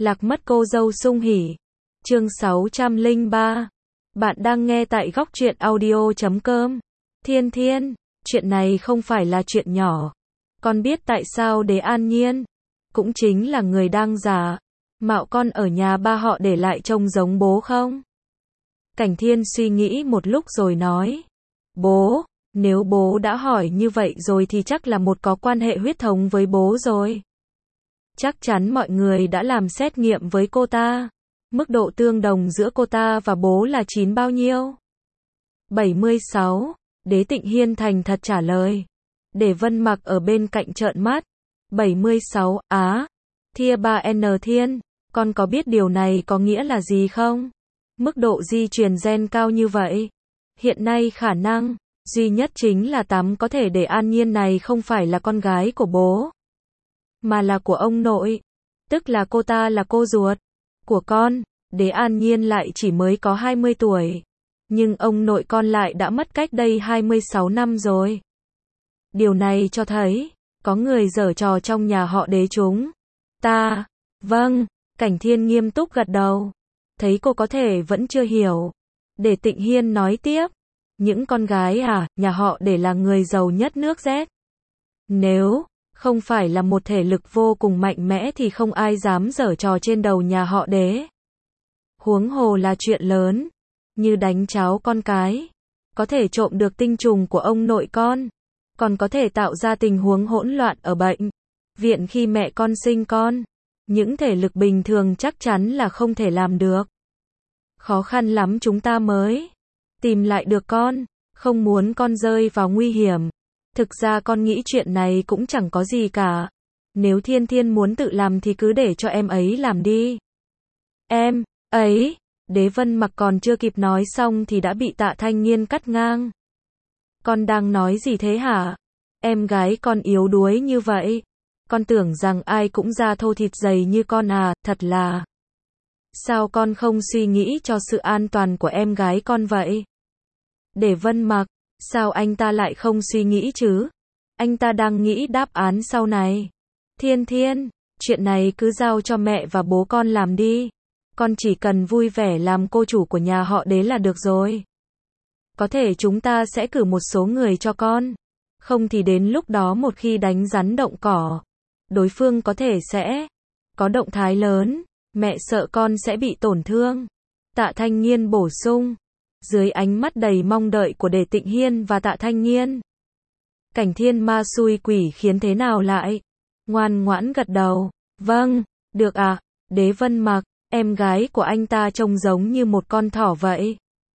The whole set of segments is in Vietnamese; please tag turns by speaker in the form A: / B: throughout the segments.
A: Lạc mất cô dâu sung hỉ. Chương 603. Bạn đang nghe tại góc truyện audio.com. Thiên Thiên, chuyện này không phải là chuyện nhỏ. Con biết tại sao Đế An Nhiên, cũng chính là người đang giả mạo con ở nhà ba họ để lại trông giống bố không? Cảnh Thiên suy nghĩ một lúc rồi nói. Bố, nếu bố đã hỏi như vậy rồi thì chắc là một có quan hệ huyết thống với bố rồi. Chắc chắn mọi người đã làm xét nghiệm với cô ta. Mức độ tương đồng giữa cô ta và bố là 9 bao nhiêu? 76. Đế Tịnh Hiên thành thật trả lời. Để Vân Mặc ở bên cạnh trợn mắt. 76. Á. Thia 3N Thiên, con có biết điều này có nghĩa là gì không? Mức độ di truyền gen cao như vậy. Hiện nay khả năng duy nhất chính là có thể để An Nhiên này không phải là con gái của bố, mà là của ông nội. Tức là cô ta là cô ruột của con. Đế An Nhiên lại chỉ mới có 20 tuổi. Nhưng ông nội con lại đã mất cách đây 26 năm rồi. Điều này cho thấy, có người giở trò trong nhà họ Đế chúng ta. Vâng, Cảnh Thiên nghiêm túc gật đầu. Thấy cô có thể vẫn chưa hiểu. Để Tịnh Hiên nói tiếp. Những con gái nhà họ Đế là người giàu nhất nước Z. Nếu không phải là một thể lực vô cùng mạnh mẽ thì không ai dám giở trò trên đầu nhà họ Đế. Huống hồ là chuyện lớn, như đánh cháo con cái, có thể trộm được tinh trùng của ông nội con, còn có thể tạo ra tình huống hỗn loạn ở bệnh viện khi mẹ con sinh con. Những thể lực bình thường chắc chắn là không thể làm được. Khó khăn lắm chúng ta mới tìm lại được con, không muốn con rơi vào nguy hiểm. Thực ra con nghĩ chuyện này cũng chẳng có gì cả. Nếu Thiên Thiên muốn tự làm thì cứ để cho em ấy làm đi. Em ấy, Đế Vân Mặc còn chưa kịp nói xong thì đã bị Tạ Thanh Nghiên cắt ngang. Con đang nói gì thế hả? Em gái con yếu đuối như vậy. Con tưởng rằng ai cũng da thô thịt dày như con thật là. Sao con không suy nghĩ cho sự an toàn của em gái con vậy? Để Vân Mặc, sao anh ta lại không suy nghĩ chứ? Anh ta đang nghĩ đáp án sau này. Thiên Thiên, chuyện này cứ giao cho mẹ và bố con làm đi. Con chỉ cần vui vẻ làm cô chủ của nhà họ Đế là được rồi. Có thể chúng ta sẽ cử một số người cho con. Không thì đến lúc đó một khi đánh rắn động cỏ, đối phương có thể sẽ có động thái lớn. Mẹ sợ con sẽ bị tổn thương. Tạ Thanh Nghiên bổ sung. Dưới ánh mắt đầy mong đợi của Đế Tịnh Hiên và Tạ Thanh Nghiên, Cảnh Thiên ma xui quỷ khiến thế nào lại ngoan ngoãn gật đầu. Vâng, được Đế Vân Mặc, em gái của anh ta trông giống như một con thỏ vậy.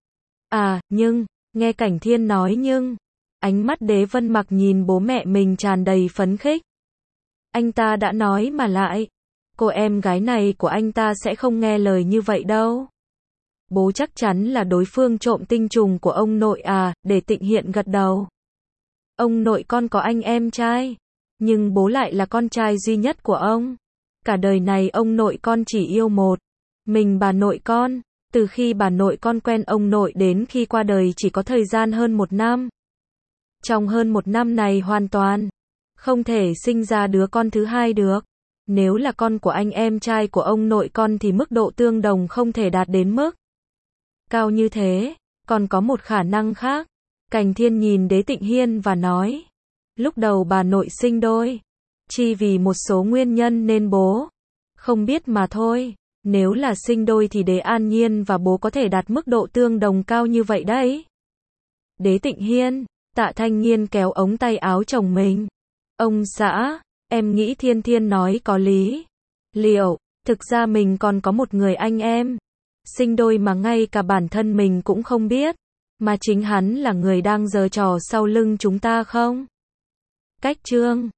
A: Nhưng, nghe Cảnh Thiên nói ánh mắt Đế Vân Mặc nhìn bố mẹ mình tràn đầy phấn khích. Anh ta đã nói mà lại, cô em gái này của anh ta sẽ không nghe lời như vậy đâu. Bố chắc chắn là đối phương trộm tinh trùng của ông nội Để Tịnh Hiên gật đầu. Ông nội con có anh em trai, nhưng bố lại là con trai duy nhất của ông. Cả đời này ông nội con chỉ yêu một mình bà nội con. Từ khi bà nội con quen ông nội đến khi qua đời chỉ có thời gian hơn 1 năm. Trong hơn 1 năm này hoàn toàn không thể sinh ra đứa con thứ hai được. Nếu là con của anh em trai của ông nội con thì mức độ tương đồng không thể đạt đến mức cao như thế. Còn có một khả năng khác. Cảnh Thiên nhìn Đế Tịnh Hiên và nói. Lúc đầu bà nội sinh đôi, chỉ vì một số nguyên nhân nên bố không biết mà thôi. Nếu là sinh đôi thì Đế An Nhiên và bố có thể đạt mức độ tương đồng cao như vậy đấy. Đế Tịnh Hiên, Tạ Thanh Nghiên kéo ống tay áo chồng mình. Ông xã, em nghĩ Thiên Thiên nói có lý. Liệu, thực ra mình còn có một người anh em sinh đôi mà ngay cả bản thân mình cũng không biết, mà chính hắn là người đang giở trò sau lưng chúng ta không? Cách chương